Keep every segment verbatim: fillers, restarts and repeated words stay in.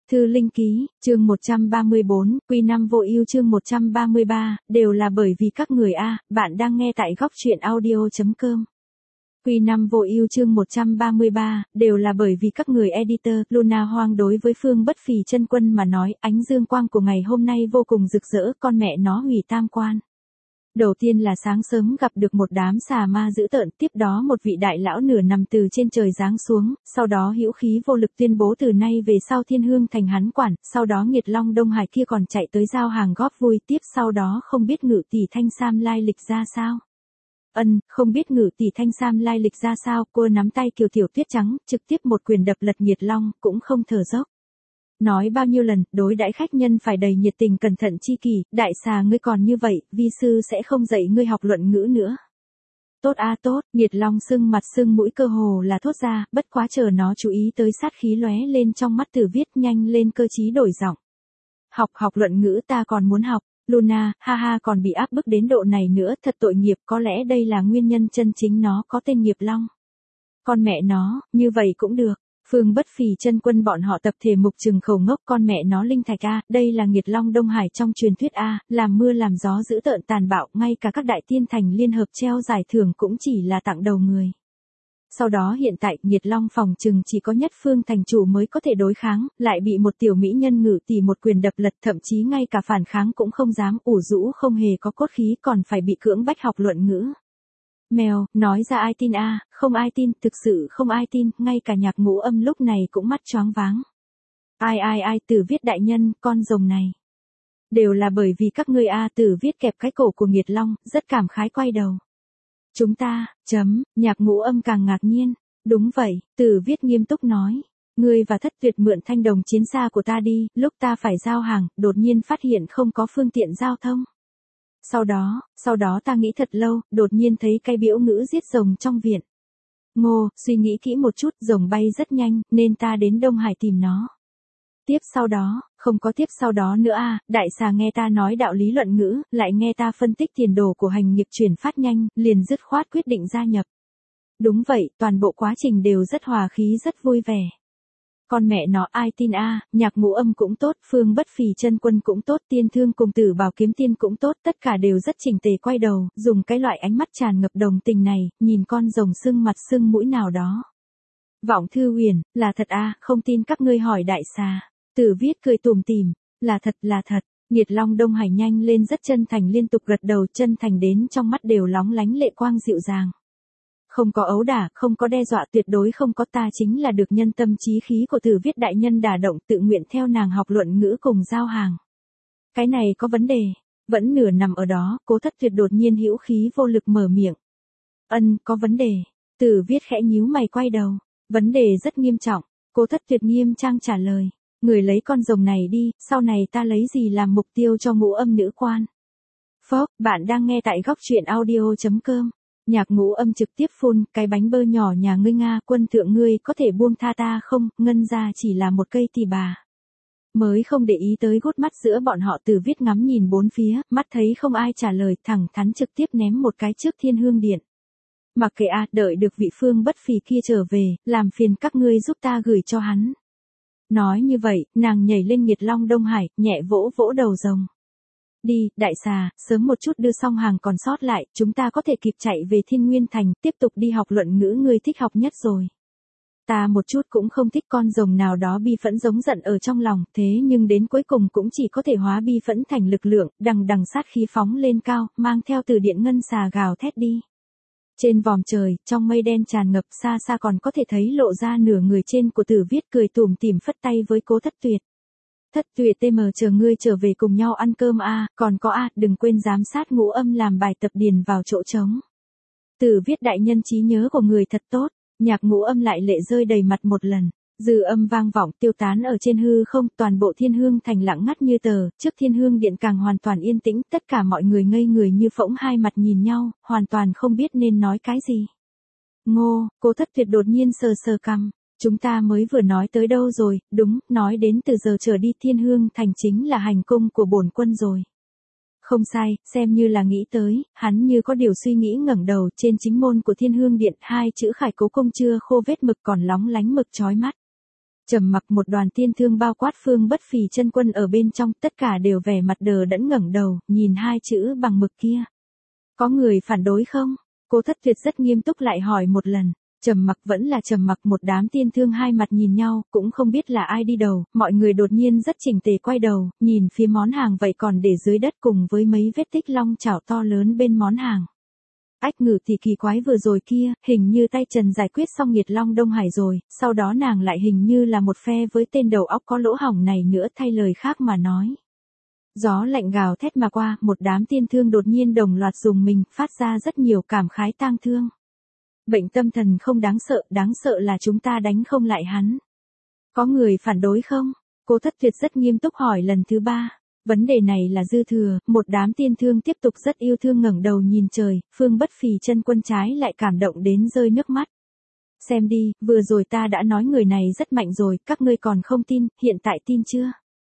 Thư Linh Ký, chương một trăm ba mươi bốn, Quy năm vô ưu chương một trăm ba mươi ba, đều là bởi vì các người a, bạn đang nghe tại góc truyện audio.com. Quy năm vô ưu chương một trăm ba mươi ba, đều là bởi vì các người editor, Luna Hoang đối với Phương Bất Phì Chân Quân mà nói, ánh dương quang của ngày hôm nay vô cùng rực rỡ, con mẹ nó hủy tam quan. Đầu tiên là sáng sớm gặp được một đám xà ma dữ tợn, tiếp đó một vị đại lão nửa nằm từ trên trời giáng xuống, sau đó hữu khí vô lực tuyên bố từ nay về sau Thiên Hương thành hắn quản, sau đó Nghiệt Long Đông Hải kia còn chạy tới giao hàng góp vui, tiếp sau đó không biết Ngự tỷ Thanh Sam lai lịch ra sao. Ân, không biết Ngự tỷ Thanh Sam lai lịch ra sao, cô nắm tay Kiều Tiểu Tuyết trắng, trực tiếp một quyền đập lật Nghiệt Long, cũng không thở dốc. Nói bao nhiêu lần, đối đãi khách nhân phải đầy nhiệt tình cẩn thận chi kỷ, đại xà ngươi còn như vậy, vi sư sẽ không dạy ngươi học luận ngữ nữa. Tốt a à, tốt, Nghiệt Long sưng mặt sưng mũi cơ hồ là thốt ra, bất quá chờ nó chú ý tới sát khí lóe lên trong mắt Tử Viết nhanh lên cơ trí đổi giọng. Học học luận ngữ ta còn muốn học, Luna, ha ha còn bị áp bức đến độ này nữa, thật tội nghiệp, có lẽ đây là nguyên nhân chân chính nó có tên Nghiệp Long. Con mẹ nó, như vậy cũng được. Phương Bất Phì Chân Quân bọn họ tập thể mục trừng khẩu ngốc, con mẹ nó linh thạch a, đây là Nghiệt Long Đông Hải trong truyền thuyết a, làm mưa làm gió dữ tợn tàn bạo, ngay cả các đại tiên thành liên hợp treo giải thưởng cũng chỉ là tặng đầu người. Sau đó hiện tại, Nghiệt Long phòng trừng chỉ có nhất phương thành chủ mới có thể đối kháng, lại bị một tiểu mỹ nhân Ngự tỷ một quyền đập lật, thậm chí ngay cả phản kháng cũng không dám, ủ rũ không hề có cốt khí, còn phải bị cưỡng bách học luận ngữ. Mèo, nói ra ai tin a, không ai tin, thực sự không ai tin, ngay cả Nhạc Ngũ Âm lúc này cũng mắt choáng váng. Ai ai ai, Tử Viết đại nhân, con rồng này. Đều là bởi vì các ngươi a, Tử Viết kẹp cái cổ của Nghiệt Long, rất cảm khái quay đầu. Chúng ta, chấm, Nhạc Ngũ Âm càng ngạc nhiên. Đúng vậy, Tử Viết nghiêm túc nói. Ngươi và Thất Tuyệt mượn thanh đồng chiến xa của ta đi, lúc ta phải giao hàng, đột nhiên phát hiện không có phương tiện giao thông. Sau đó, sau đó ta nghĩ thật lâu, đột nhiên thấy cái biểu ngữ giết rồng trong viện. Ngô, suy nghĩ kỹ một chút, rồng bay rất nhanh, nên ta đến Đông Hải tìm nó. Tiếp sau đó, không có tiếp sau đó nữa a, đại xà nghe ta nói đạo lý luận ngữ, lại nghe ta phân tích tiền đồ của hành nghiệp chuyển phát nhanh, liền dứt khoát quyết định gia nhập. Đúng vậy, toàn bộ quá trình đều rất hòa khí rất vui vẻ. Con mẹ nó ai tin a, à, Nhạc Ngũ Âm cũng tốt, Phương Bất Phì Chân Quân cũng tốt, Tiên Thương cùng Tử Bảo Kiếm Tiên cũng tốt, tất cả đều rất chỉnh tề quay đầu, dùng cái loại ánh mắt tràn ngập đồng tình này, nhìn con rồng sưng mặt sưng mũi nào đó. Vọng Thư Huyền, là thật a, à, không tin các ngươi hỏi đại xà. Tử Viết cười tủm tỉm, là thật là thật. Nghiệt Long Đông Hải nhanh lên rất chân thành liên tục gật đầu, chân thành đến trong mắt đều lóng lánh lệ quang dịu dàng. Không có ấu đả, không có đe dọa, tuyệt đối không có, ta chính là được nhân tâm trí khí của Tử Viết đại nhân đả động, tự nguyện theo nàng học luận ngữ cùng giao hàng. Cái này có vấn đề, vẫn nửa nằm ở đó, Cố Thất Tuyệt đột nhiên hữu khí vô lực mở miệng. Ân, có vấn đề. Tử Viết khẽ nhíu mày quay đầu. Vấn đề rất nghiêm trọng. Cố Thất Tuyệt nghiêm trang trả lời. Người lấy con rồng này đi, sau này ta lấy gì làm mục tiêu cho Ngũ Âm nữ quan. Phốc, bạn đang nghe tại góc truyện audio.com. Nhạc Ngũ Âm trực tiếp phun, cái bánh bơ nhỏ nhà ngươi Nga, quân thượng ngươi có thể buông tha ta không, ngân ra chỉ là một cây tỳ bà. Mới không để ý tới gút mắt giữa bọn họ, Tử Viết ngắm nhìn bốn phía, mắt thấy không ai trả lời, thẳng thắn trực tiếp ném một cái trước Thiên Hương Điện. Mặc kệ a, đợi được vị Phương Bất Phì kia trở về, làm phiền các ngươi giúp ta gửi cho hắn. Nói như vậy, nàng nhảy lên Nghiệt Long Đông Hải, nhẹ vỗ vỗ đầu rồng. Đi, đại xà, sớm một chút đưa xong hàng còn sót lại, chúng ta có thể kịp chạy về Thiên Nguyên Thành, tiếp tục đi học luận ngữ ngươi thích học nhất rồi. Ta một chút cũng không thích con rồng nào đó bi phẫn giống giận ở trong lòng, thế nhưng đến cuối cùng cũng chỉ có thể hóa bi phẫn thành lực lượng, đằng đằng sát khí phóng lên cao, mang theo từ điện ngân xà gào thét đi. Trên vòm trời, trong mây đen tràn ngập, xa xa còn có thể thấy lộ ra nửa người trên của Tử Viết cười tủm tỉm phất tay với Cố Thất Tuyệt. Thất Tuyệt tê mờ chờ ngươi trở về cùng nhau ăn cơm a, à, còn có a, à, đừng quên giám sát Ngũ Âm làm bài tập điền vào chỗ trống. Tử Viết đại nhân trí nhớ của người thật tốt, Nhạc Ngũ Âm lại lệ rơi đầy mặt một lần. Dư âm vang vọng tiêu tán ở trên hư không, toàn bộ Thiên Hương thành lặng ngắt như tờ, trước Thiên Hương Điện càng hoàn toàn yên tĩnh, tất cả mọi người ngây người như phỗng, hai mặt nhìn nhau, hoàn toàn không biết nên nói cái gì. Ngô, Cố Thất Tuyệt đột nhiên sờ sờ cằm. Chúng ta mới vừa nói tới đâu rồi, đúng, nói đến từ giờ trở đi Thiên Hương thành chính là hành cung của bổn quân rồi. Không sai, xem như là nghĩ tới, hắn như có điều suy nghĩ ngẩng đầu, trên chính môn của Thiên Hương Điện, hai chữ Khải Cố cung chưa khô vết mực còn lóng lánh mực chói mắt. Trầm mặc một đoàn tiên thương bao quát Phương Bất Phì chân quân ở bên trong, tất cả đều vẻ mặt đờ đẫn ngẩng đầu, nhìn hai chữ bằng mực kia. Có người phản đối không? Cố Thất Tuyệt rất nghiêm túc lại hỏi một lần. Trầm mặc vẫn là trầm mặc, một đám tiên thương hai mặt nhìn nhau, cũng không biết là ai đi đầu, mọi người đột nhiên rất chỉnh tề quay đầu, nhìn phía món hàng vậy còn để dưới đất cùng với mấy vết tích long chảo to lớn bên món hàng. Ách Ngự thì kỳ quái vừa rồi kia, hình như tay Trần giải quyết xong nghiệt long Đông Hải rồi, sau đó nàng lại hình như là một phe với tên đầu óc có lỗ hổng này nữa, thay lời khác mà nói. Gió lạnh gào thét mà qua, một đám tiên thương đột nhiên đồng loạt dùng mình, phát ra rất nhiều cảm khái tang thương. Bệnh tâm thần không đáng sợ, đáng sợ là chúng ta đánh không lại hắn. Có người phản đối không? Cố Thất Tuyệt rất nghiêm túc hỏi lần thứ ba. Vấn đề này là dư thừa, một đám tiên thương tiếp tục rất yêu thương ngẩng đầu nhìn trời, Phương Bất Phì chân quân trái lại cảm động đến rơi nước mắt. Xem đi, vừa rồi ta đã nói người này rất mạnh rồi, các ngươi còn không tin, hiện tại tin chưa?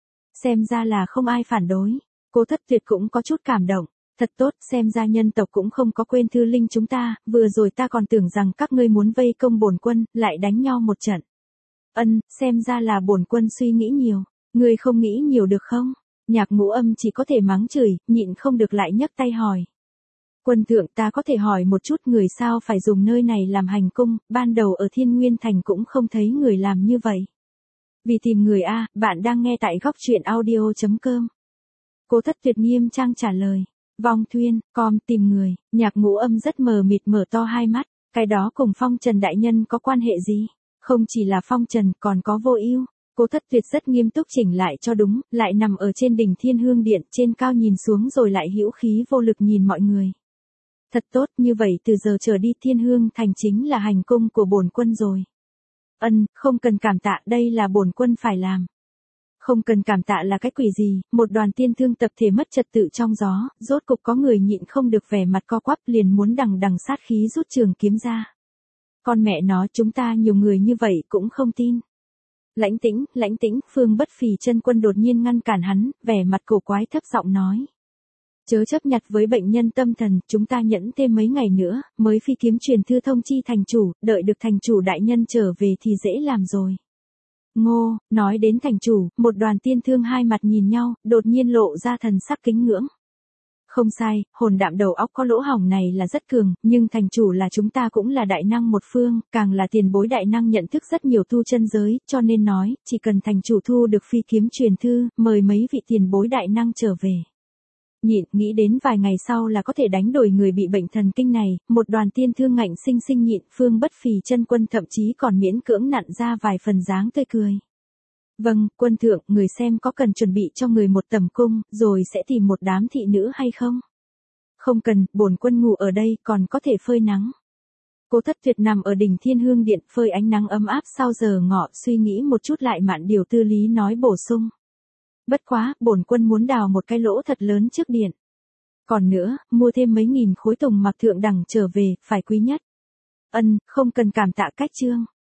Xem ra là không ai phản đối. Cố Thất Tuyệt cũng có chút cảm động. Thật tốt, xem ra nhân tộc cũng không có quên thư linh chúng ta, vừa rồi ta còn tưởng rằng các ngươi muốn vây công bổn quân, lại đánh nhau một trận. Ân, xem ra là bổn quân suy nghĩ nhiều, ngươi không nghĩ nhiều được không? Nhạc Ngũ Âm chỉ có thể mắng chửi, nhịn không được lại nhấc tay hỏi. Quân thượng, ta có thể hỏi một chút người sao phải dùng nơi này làm hành cung, ban đầu ở Thiên Nguyên Thành cũng không thấy người làm như vậy. Vì tìm người a, bạn đang nghe tại góc truyện audio chấm com. Cố Thất Tuyệt nghiêm trang trả lời. Vong Thuyên, com tìm người, Nhạc Ngũ Âm rất mờ mịt mở to hai mắt, cái đó cùng Phong Trần đại nhân có quan hệ gì? Không chỉ là Phong Trần, còn có Vô Ưu. Cố Thất Tuyệt rất nghiêm túc chỉnh lại cho đúng, lại nằm ở trên đỉnh Thiên Hương Điện, trên cao nhìn xuống rồi lại hữu khí vô lực nhìn mọi người. Thật tốt, như vậy từ giờ trở đi Thiên Hương Thành chính là hành cung của bổn quân rồi. Ân, không cần cảm tạ, đây là bổn quân phải làm. Không cần cảm tạ là cái quỷ gì, một đoàn tiên thương tập thể mất trật tự trong gió, rốt cục có người nhịn không được vẻ mặt co quắp liền muốn đằng đằng sát khí rút trường kiếm ra. Con mẹ nó, chúng ta nhiều người như vậy cũng không tin. Lãnh Tĩnh, Lãnh Tĩnh, Phương Bất Phì chân quân đột nhiên ngăn cản hắn, vẻ mặt cổ quái thấp giọng nói. Chớ chấp nhặt với bệnh nhân tâm thần, chúng ta nhẫn thêm mấy ngày nữa, mới phi kiếm truyền thư thông chi thành chủ, đợi được thành chủ đại nhân trở về thì dễ làm rồi. Ngô, nói đến thành chủ, một đoàn tiên thương hai mặt nhìn nhau, đột nhiên lộ ra thần sắc kính ngưỡng. Không sai, hồn đạm đầu óc có lỗ hổng này là rất cường, nhưng thành chủ là chúng ta cũng là đại năng một phương, càng là tiền bối đại năng nhận thức rất nhiều tu chân giới, cho nên nói, chỉ cần thành chủ thu được phi kiếm truyền thư, mời mấy vị tiền bối đại năng trở về. Nhịn, nghĩ đến vài ngày sau là có thể đánh đổi người bị bệnh thần kinh này, một đoàn tiên thương ngạnh sinh sinh nhịn, Phương Bất Phì chân quân thậm chí còn miễn cưỡng nặn ra vài phần dáng tươi cười. Vâng, quân thượng, người xem có cần chuẩn bị cho người một tầm cung, rồi sẽ tìm một đám thị nữ hay không? Không cần, bổn quân ngủ ở đây, còn có thể phơi nắng. Cố Thất Tuyệt nằm ở đỉnh Thiên Hương Điện, phơi ánh nắng ấm áp sau giờ ngọ, suy nghĩ một chút lại mạn điều tư lý nói bổ sung. Bất quá, bổn quân muốn đào một cái lỗ thật lớn trước điện. Còn nữa, mua thêm mấy nghìn khối tùng mặc thượng đẳng trở về, phải quý nhất. Ân, không cần cảm tạ cách trương.